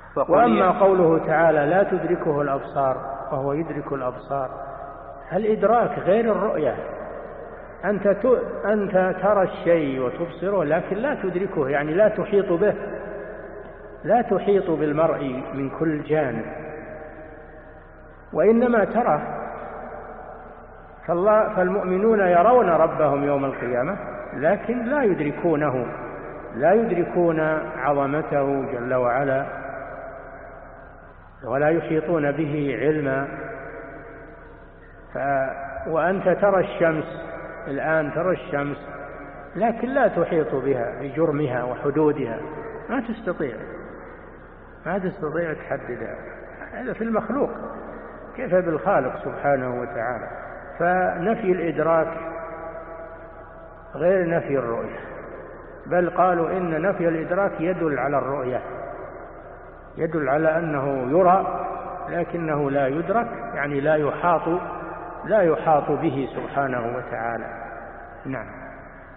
وأما قوله تعالى لا تدركه الأبصار وهو يدرك الأبصار، الإدراك غير الرؤية. أنت ترى الشيء وتبصره لكن لا تدركه، يعني لا تحيط به، لا تحيط بالمرء من كل جانب، وإنما تراه. فالمؤمنون يرون ربهم يوم القيامة لكن لا يدركونه، لا يدركون عظمته جل وعلا ولا يحيطون به علما. وأنت ترى الشمس الآن، ترى الشمس لكن لا تحيط بها بجرمها وحدودها، ما تستطيع تحددها. هذا في المخلوق، كيف بالخالق سبحانه وتعالى؟ فنفي الإدراك غير نفي الرؤية، بل قالوا إن نفي الإدراك يدل على الرؤية، يدل على أنه يرى لكنه لا يدرك، يعني لا يحاط به سبحانه وتعالى. نعم.